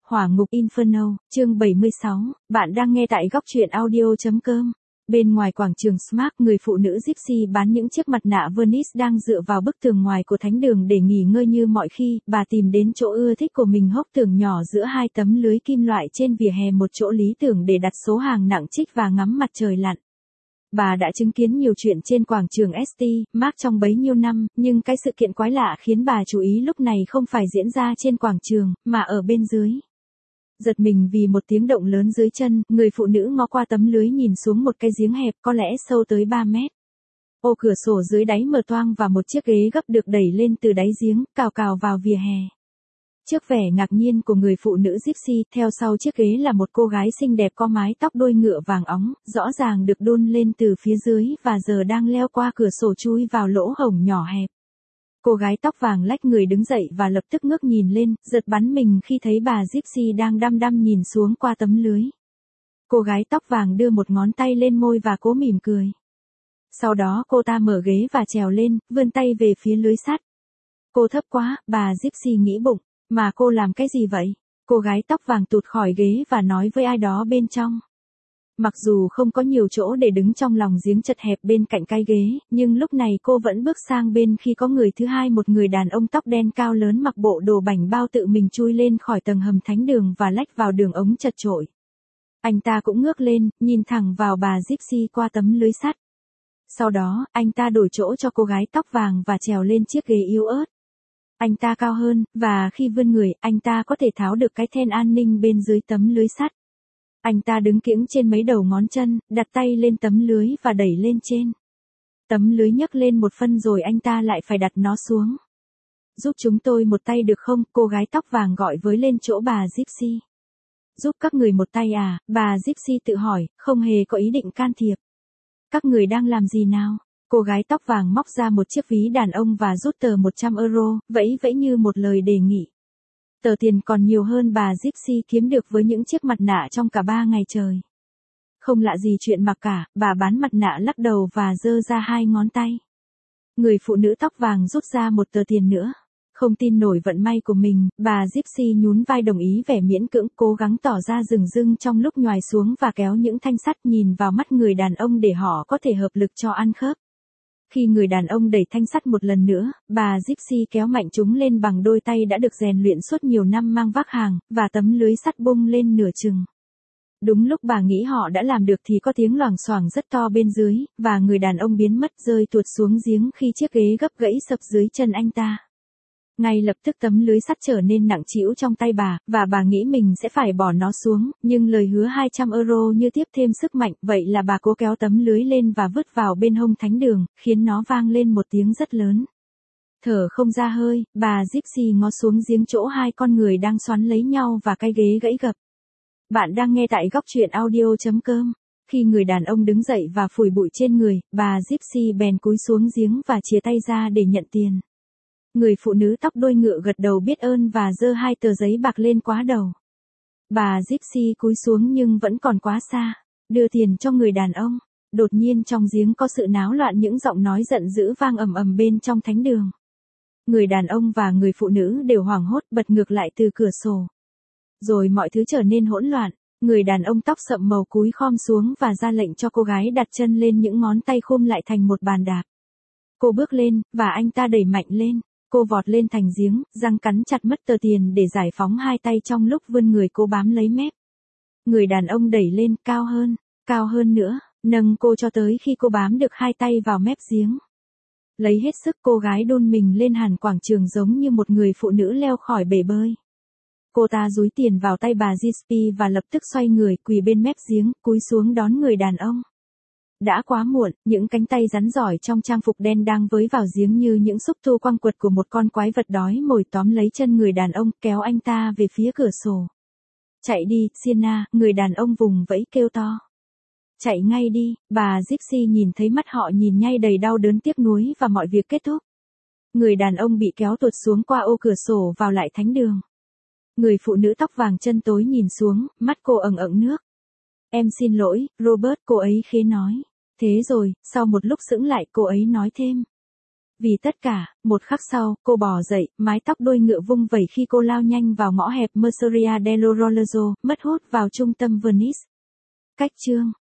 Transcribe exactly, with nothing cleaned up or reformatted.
Hỏa ngục Inferno, chương bảy mươi sáu, bạn đang nghe tại góc truyện audio.com. Bên ngoài quảng trường Smart, người phụ nữ Gypsy bán những chiếc mặt nạ Venice đang dựa vào bức tường ngoài của thánh đường để nghỉ ngơi như mọi khi. Bà tìm đến chỗ ưa thích của mình, hốc tường nhỏ giữa hai tấm lưới kim loại trên vỉa hè, một chỗ lý tưởng để đặt số hàng nặng trích và ngắm mặt trời lặn. Bà đã chứng kiến nhiều chuyện trên quảng trường ét tê Mark trong bấy nhiêu năm, nhưng cái sự kiện quái lạ khiến bà chú ý lúc này không phải diễn ra trên quảng trường, mà ở bên dưới. Giật mình vì một tiếng động lớn dưới chân, người phụ nữ ngó qua tấm lưới nhìn xuống một cái giếng hẹp có lẽ sâu tới ba mét. Ô cửa sổ dưới đáy mở toang và một chiếc ghế gấp được đẩy lên từ đáy giếng, cào cào vào vỉa hè. Trước vẻ ngạc nhiên của người phụ nữ Gypsy, theo sau chiếc ghế là một cô gái xinh đẹp có mái tóc đuôi ngựa vàng óng, rõ ràng được đôn lên từ phía dưới và giờ đang leo qua cửa sổ chui vào lỗ hổng nhỏ hẹp. Cô gái tóc vàng lách người đứng dậy và lập tức ngước nhìn lên, giật bắn mình khi thấy bà Gypsy đang đăm đăm nhìn xuống qua tấm lưới. Cô gái tóc vàng đưa một ngón tay lên môi và cố mỉm cười. Sau đó cô ta mở ghế và trèo lên, vươn tay về phía lưới sắt. Cô thấp quá, bà Gypsy nghĩ bụng. Mà cô làm cái gì vậy? Cô gái tóc vàng tụt khỏi ghế và nói với ai đó bên trong. Mặc dù không có nhiều chỗ để đứng trong lòng giếng chật hẹp bên cạnh cái ghế, nhưng lúc này cô vẫn bước sang bên khi có người thứ hai, một người đàn ông tóc đen cao lớn mặc bộ đồ bảnh bao tự mình chui lên khỏi tầng hầm thánh đường và lách vào đường ống chật chội. Anh ta cũng ngước lên, nhìn thẳng vào bà Gypsy qua tấm lưới sắt. Sau đó, anh ta đổi chỗ cho cô gái tóc vàng và trèo lên chiếc ghế yếu ớt. Anh ta cao hơn, và khi vươn người, anh ta có thể tháo được cái then an ninh bên dưới tấm lưới sắt. Anh ta đứng kiễng trên mấy đầu ngón chân, đặt tay lên tấm lưới và đẩy lên trên. Tấm lưới nhấc lên một phân rồi anh ta lại phải đặt nó xuống. Giúp chúng tôi một tay được không? Cô gái tóc vàng gọi với lên chỗ bà Gypsy. Giúp các người một tay à? Bà Gypsy tự hỏi, không hề có ý định can thiệp. Các người đang làm gì nào? Cô gái tóc vàng móc ra một chiếc ví đàn ông và rút tờ một trăm euro, vẫy vẫy như một lời đề nghị. Tờ tiền còn nhiều hơn bà Gypsy kiếm được với những chiếc mặt nạ trong cả ba ngày trời. Không lạ gì chuyện mà cả, bà bán mặt nạ lắc đầu và giơ ra hai ngón tay. Người phụ nữ tóc vàng rút ra một tờ tiền nữa. Không tin nổi vận may của mình, bà Gypsy nhún vai đồng ý vẻ miễn cưỡng, cố gắng tỏ ra rừng rưng trong lúc nhoài xuống và kéo những thanh sắt nhìn vào mắt người đàn ông để họ có thể hợp lực cho ăn khớp. Khi người đàn ông đẩy thanh sắt một lần nữa, bà Gypsy kéo mạnh chúng lên bằng đôi tay đã được rèn luyện suốt nhiều năm mang vác hàng, và tấm lưới sắt bung lên nửa chừng. Đúng lúc bà nghĩ họ đã làm được thì có tiếng loảng xoảng rất to bên dưới, và người đàn ông biến mất rơi tuột xuống giếng khi chiếc ghế gấp gãy sập dưới chân anh ta. Ngay lập tức tấm lưới sắt trở nên nặng trĩu trong tay bà, và bà nghĩ mình sẽ phải bỏ nó xuống, nhưng lời hứa hai trăm euro như tiếp thêm sức mạnh, vậy là bà cố kéo tấm lưới lên và vứt vào bên hông thánh đường, khiến nó vang lên một tiếng rất lớn. Thở không ra hơi, bà Gypsy ngó xuống giếng chỗ hai con người đang xoắn lấy nhau và cái ghế gãy gập. Bạn đang nghe tại góc truyện audio.com. Khi người đàn ông đứng dậy và phủi bụi trên người, bà Gypsy bèn cúi xuống giếng và chìa tay ra để nhận tiền. Người phụ nữ tóc đuôi ngựa gật đầu biết ơn và giơ hai tờ giấy bạc lên quá đầu. Bà Gypsy cúi xuống nhưng vẫn còn quá xa. Đưa tiền cho người đàn ông. Đột nhiên trong giếng có sự náo loạn, những giọng nói giận dữ vang ầm ầm bên trong thánh đường. Người đàn ông và người phụ nữ đều hoảng hốt bật ngược lại từ cửa sổ. Rồi mọi thứ trở nên hỗn loạn. Người đàn ông tóc sậm màu cúi khom xuống và ra lệnh cho cô gái đặt chân lên, những ngón tay khum lại thành một bàn đạp. Cô bước lên, và anh ta đẩy mạnh lên. Cô vọt lên thành giếng, răng cắn chặt mất tờ tiền để giải phóng hai tay trong lúc vươn người cô bám lấy mép. Người đàn ông đẩy lên, cao hơn, cao hơn nữa, nâng cô cho tới khi cô bám được hai tay vào mép giếng. Lấy hết sức, cô gái đôn mình lên hẳn quảng trường giống như một người phụ nữ leo khỏi bể bơi. Cô ta dúi tiền vào tay bà Gypsy và lập tức xoay người, quỳ bên mép giếng, cúi xuống đón người đàn ông. Đã quá muộn, những cánh tay rắn giỏi trong trang phục đen đang với vào giếng như những xúc tu quăng quật của một con quái vật đói mồi, tóm lấy chân người đàn ông, kéo anh ta về phía cửa sổ. Chạy đi, Sienna, người đàn ông vùng vẫy kêu to. Chạy ngay đi, bà Gypsy nhìn thấy mắt họ nhìn nhay đầy đau đớn tiếc nuối và mọi việc kết thúc. Người đàn ông bị kéo tuột xuống qua ô cửa sổ vào lại thánh đường. Người phụ nữ tóc vàng chân tối nhìn xuống, mắt cô ẩn ẩn nước. Em xin lỗi, Robert, cô ấy khẽ nói. Thế rồi, sau một lúc sững lại, cô ấy nói thêm. Vì tất cả, một khắc sau, cô bò dậy, mái tóc đuôi ngựa vung vẩy khi cô lao nhanh vào ngõ hẹp Merceria dello Rollero, mất hút vào trung tâm Venice. Cách chương